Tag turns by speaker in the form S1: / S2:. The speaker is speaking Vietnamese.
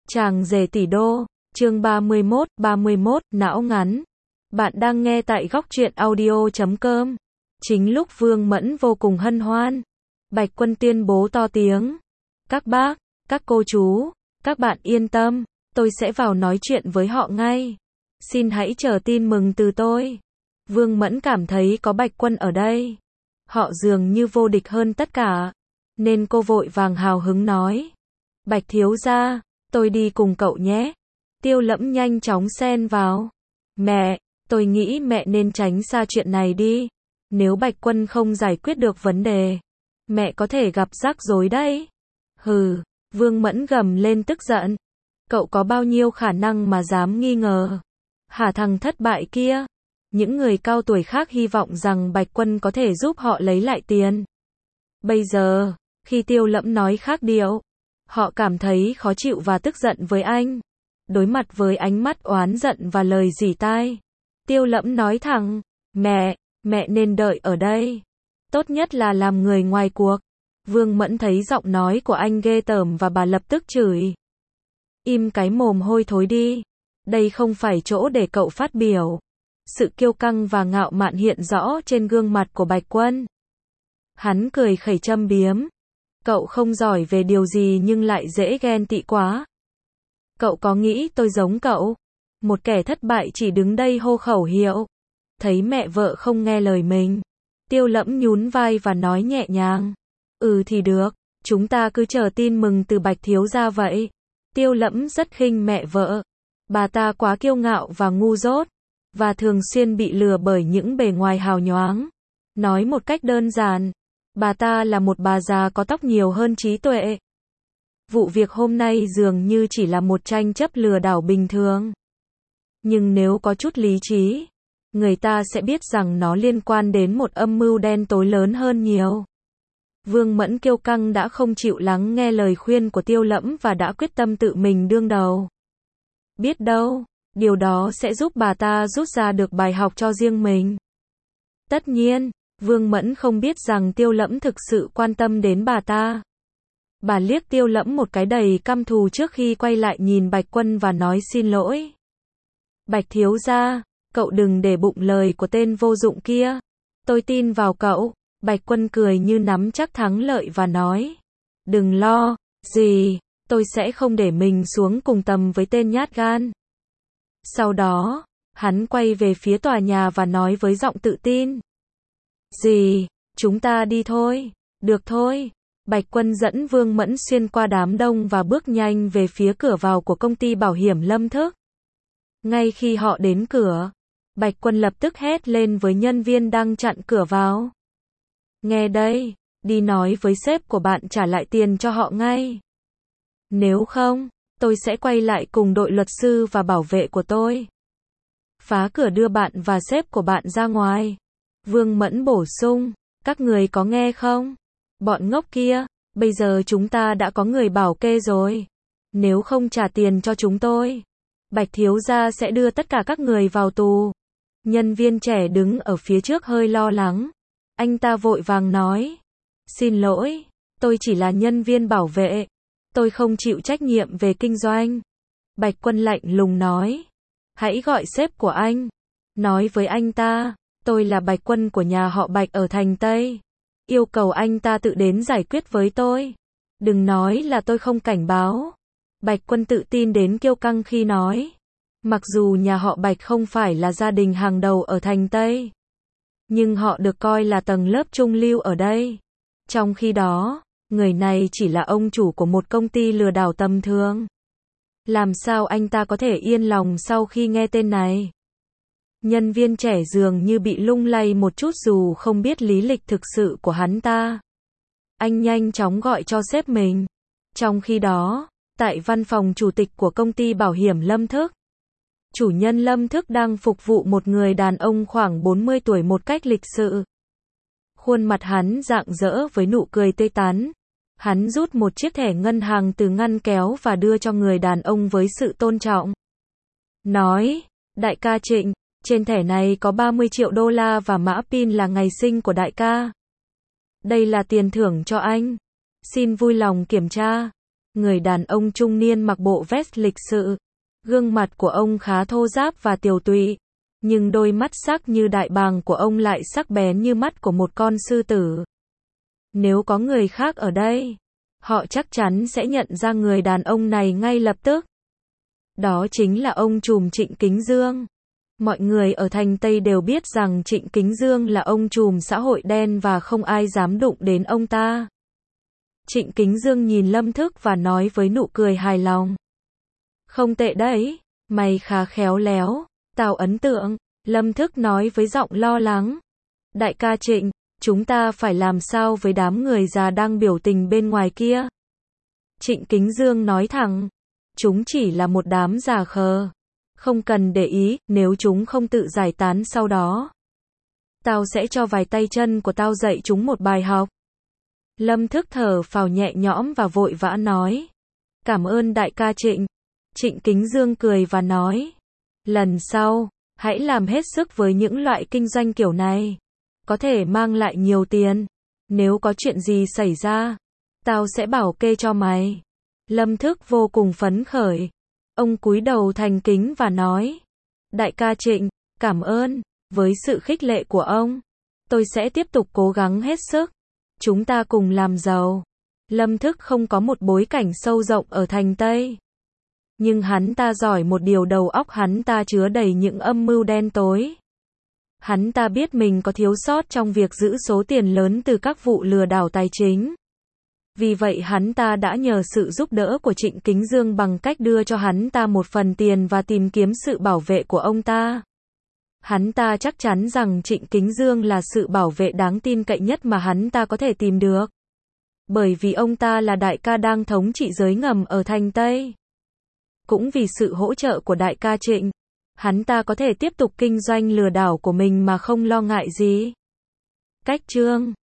S1: Chàng rể tỷ đô, chương 31, não ngắn. Bạn đang nghe tại góc truyện audio.com. Chính lúc Vương Mẫn vô cùng hân hoan, Bạch Quân tuyên bố to tiếng. Các bác, các cô chú, các bạn yên tâm, tôi sẽ vào nói chuyện với họ ngay. Xin hãy chờ tin mừng từ tôi. Vương Mẫn cảm thấy có Bạch Quân ở đây, họ dường như vô địch hơn tất cả, nên cô vội vàng hào hứng nói. Bạch thiếu gia, tôi đi cùng cậu nhé. Tiêu Lẫm nhanh chóng xen vào. Mẹ, tôi nghĩ mẹ nên tránh xa chuyện này đi. Nếu Bạch Quân không giải quyết được vấn đề, mẹ có thể gặp rắc rối đấy. Hừ, Vương Mẫn gầm lên tức giận. Cậu có bao nhiêu khả năng mà dám nghi ngờ? Hả thằng thất bại kia? Những người cao tuổi khác hy vọng rằng Bạch Quân có thể giúp họ lấy lại tiền. Bây giờ, khi Tiêu Lẫm nói khác điệu, họ cảm thấy khó chịu và tức giận với anh. Đối mặt với ánh mắt oán giận và lời rỉ tai, Tiêu Lẫm nói thẳng, mẹ nên đợi ở đây. Tốt nhất là làm người ngoài cuộc. Vương Mẫn thấy giọng nói của anh ghê tởm và bà lập tức chửi. Im cái mồm hôi thối đi. Đây không phải chỗ để cậu phát biểu. Sự kiêu căng và ngạo mạn hiện rõ trên gương mặt của Bạch Quân. Hắn cười khẩy châm biếm. Cậu không giỏi về điều gì nhưng lại dễ ghen tị quá. Cậu có nghĩ tôi giống cậu? Một kẻ thất bại chỉ đứng đây hô khẩu hiệu. Thấy mẹ vợ không nghe lời mình, Tiêu Lẫm nhún vai và nói nhẹ nhàng. Ừ thì được, chúng ta cứ chờ tin mừng từ Bạch thiếu gia vậy. Tiêu Lẫm rất khinh mẹ vợ. Bà ta quá kiêu ngạo và ngu dốt, và thường xuyên bị lừa bởi những bề ngoài hào nhoáng. Nói một cách đơn giản, bà ta là một bà già có tóc nhiều hơn trí tuệ. Vụ việc hôm nay dường như chỉ là một tranh chấp lừa đảo bình thường. Nhưng nếu có chút lý trí, người ta sẽ biết rằng nó liên quan đến một âm mưu đen tối lớn hơn nhiều. Vương Mẫn kiêu căng đã không chịu lắng nghe lời khuyên của Tiêu Lẫm và đã quyết tâm tự mình đương đầu. Biết đâu, điều đó sẽ giúp bà ta rút ra được bài học cho riêng mình. Tất nhiên, Vương Mẫn không biết rằng Tiêu Lẫm thực sự quan tâm đến bà ta. Bà liếc Tiêu Lẫm một cái đầy căm thù trước khi quay lại nhìn Bạch Quân và nói xin lỗi. Bạch thiếu gia, cậu đừng để bụng lời của tên vô dụng kia. Tôi tin vào cậu. Bạch Quân cười như nắm chắc thắng lợi và nói. Đừng lo, gì, tôi sẽ không để mình xuống cùng tầm với tên nhát gan. Sau đó, hắn quay về phía tòa nhà và nói với giọng tự tin. Gì, chúng ta đi thôi. Được thôi. Bạch Quân dẫn Vương Mẫn xuyên qua đám đông và bước nhanh về phía cửa vào của công ty bảo hiểm Lâm Thức. Ngay khi họ đến cửa, Bạch Quân lập tức hét lên với nhân viên đang chặn cửa vào. Nghe đây, đi nói với sếp của bạn trả lại tiền cho họ ngay. Nếu không, tôi sẽ quay lại cùng đội luật sư và bảo vệ của tôi. Phá cửa đưa bạn và sếp của bạn ra ngoài. Vương Mẫn bổ sung, các người có nghe không? Bọn ngốc kia, bây giờ chúng ta đã có người bảo kê rồi. Nếu không trả tiền cho chúng tôi, Bạch thiếu gia sẽ đưa tất cả các người vào tù. Nhân viên trẻ đứng ở phía trước hơi lo lắng. Anh ta vội vàng nói. Xin lỗi, tôi chỉ là nhân viên bảo vệ. Tôi không chịu trách nhiệm về kinh doanh. Bạch Quân lạnh lùng nói. Hãy gọi sếp của anh. Nói với anh ta, tôi là Bạch Quân của nhà họ Bạch ở thành Tây. Yêu cầu anh ta tự đến giải quyết với tôi. Đừng nói là tôi không cảnh báo. Bạch Quân tự tin đến kiêu căng khi nói. Mặc dù nhà họ Bạch không phải là gia đình hàng đầu ở thành Tây, nhưng họ được coi là tầng lớp trung lưu ở đây. Trong khi đó, người này chỉ là ông chủ của một công ty lừa đảo tầm thường. Làm sao anh ta có thể yên lòng sau khi nghe tên này? Nhân viên trẻ dường như bị lung lay một chút dù không biết lý lịch thực sự của hắn ta. Anh nhanh chóng gọi cho sếp mình. Trong khi đó, tại văn phòng chủ tịch của công ty bảo hiểm Lâm Thức, chủ nhân Lâm Thức đang phục vụ một người đàn ông khoảng 40 tuổi một cách lịch sự. Khuôn mặt hắn rạng rỡ với nụ cười tươi tắn. Hắn rút một chiếc thẻ ngân hàng từ ngăn kéo và đưa cho người đàn ông với sự tôn trọng. Nói, đại ca Trịnh, trên thẻ này có 30 triệu đô la và mã pin là ngày sinh của đại ca. Đây là tiền thưởng cho anh. Xin vui lòng kiểm tra. người đàn ông trung niên mặc bộ vest lịch sự. Gương mặt của ông khá thô ráp và tiều tụy, nhưng đôi mắt sắc như đại bàng của ông lại sắc bén như mắt của một con sư tử. Nếu có người khác ở đây, họ chắc chắn sẽ nhận ra người đàn ông này ngay lập tức. Đó chính là ông trùm Trịnh Kính Dương. Mọi người ở thành Tây đều biết rằng Trịnh Kính Dương là ông trùm xã hội đen và không ai dám đụng đến ông ta. Trịnh Kính Dương nhìn Lâm Thức và nói với nụ cười hài lòng. Không tệ đấy, mày khá khéo léo, tao ấn tượng, Lâm Thức nói với giọng lo lắng. Đại ca Trịnh, chúng ta phải làm sao với đám người già đang biểu tình bên ngoài kia? Trịnh Kính Dương nói thẳng, chúng chỉ là một đám già khờ. Không cần để ý, nếu chúng không tự giải tán sau đó, tao sẽ cho vài tay chân của tao dạy chúng một bài học. Lâm Thức thở phào nhẹ nhõm và vội vã nói. Cảm ơn đại ca Trịnh. Trịnh Kính Dương cười và nói. Lần sau, hãy làm hết sức với những loại kinh doanh kiểu này. Có thể mang lại nhiều tiền. Nếu có chuyện gì xảy ra, tao sẽ bảo kê cho mày. Lâm Thức vô cùng phấn khởi. Ông cúi đầu thành kính và nói. Đại ca Trịnh, cảm ơn. Với sự khích lệ của ông, tôi sẽ tiếp tục cố gắng hết sức. Chúng ta cùng làm giàu. Lâm Thức không có một bối cảnh sâu rộng ở thành Tây. Nhưng hắn ta giỏi một điều, đầu óc hắn ta chứa đầy những âm mưu đen tối. Hắn ta biết mình có thiếu sót trong việc giữ số tiền lớn từ các vụ lừa đảo tài chính. Vì vậy hắn ta đã nhờ sự giúp đỡ của Trịnh Kính Dương bằng cách đưa cho hắn ta một phần tiền và tìm kiếm sự bảo vệ của ông ta. Hắn ta chắc chắn rằng Trịnh Kính Dương là sự bảo vệ đáng tin cậy nhất mà hắn ta có thể tìm được. Bởi vì ông ta là đại ca đang thống trị giới ngầm ở thành Tây. Cũng vì sự hỗ trợ của đại ca Trịnh, hắn ta có thể tiếp tục kinh doanh lừa đảo của mình mà không lo ngại gì. Cách chương